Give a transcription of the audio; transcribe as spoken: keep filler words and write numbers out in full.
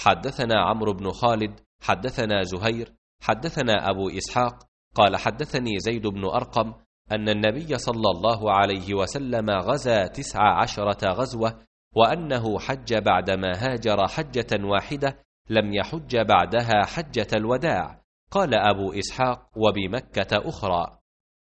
حدثنا عمرو بن خالد حدثنا زهير حدثنا أبو إسحاق قال حدثني زيد بن أرقم أن النبي صلى الله عليه وسلم غزا تسع عشرة غزوة، وأنه حج بعدما هاجر حجة واحدة لم يحج بعدها حجة الوداع. قال أبو إسحاق: وبمكة أخرى.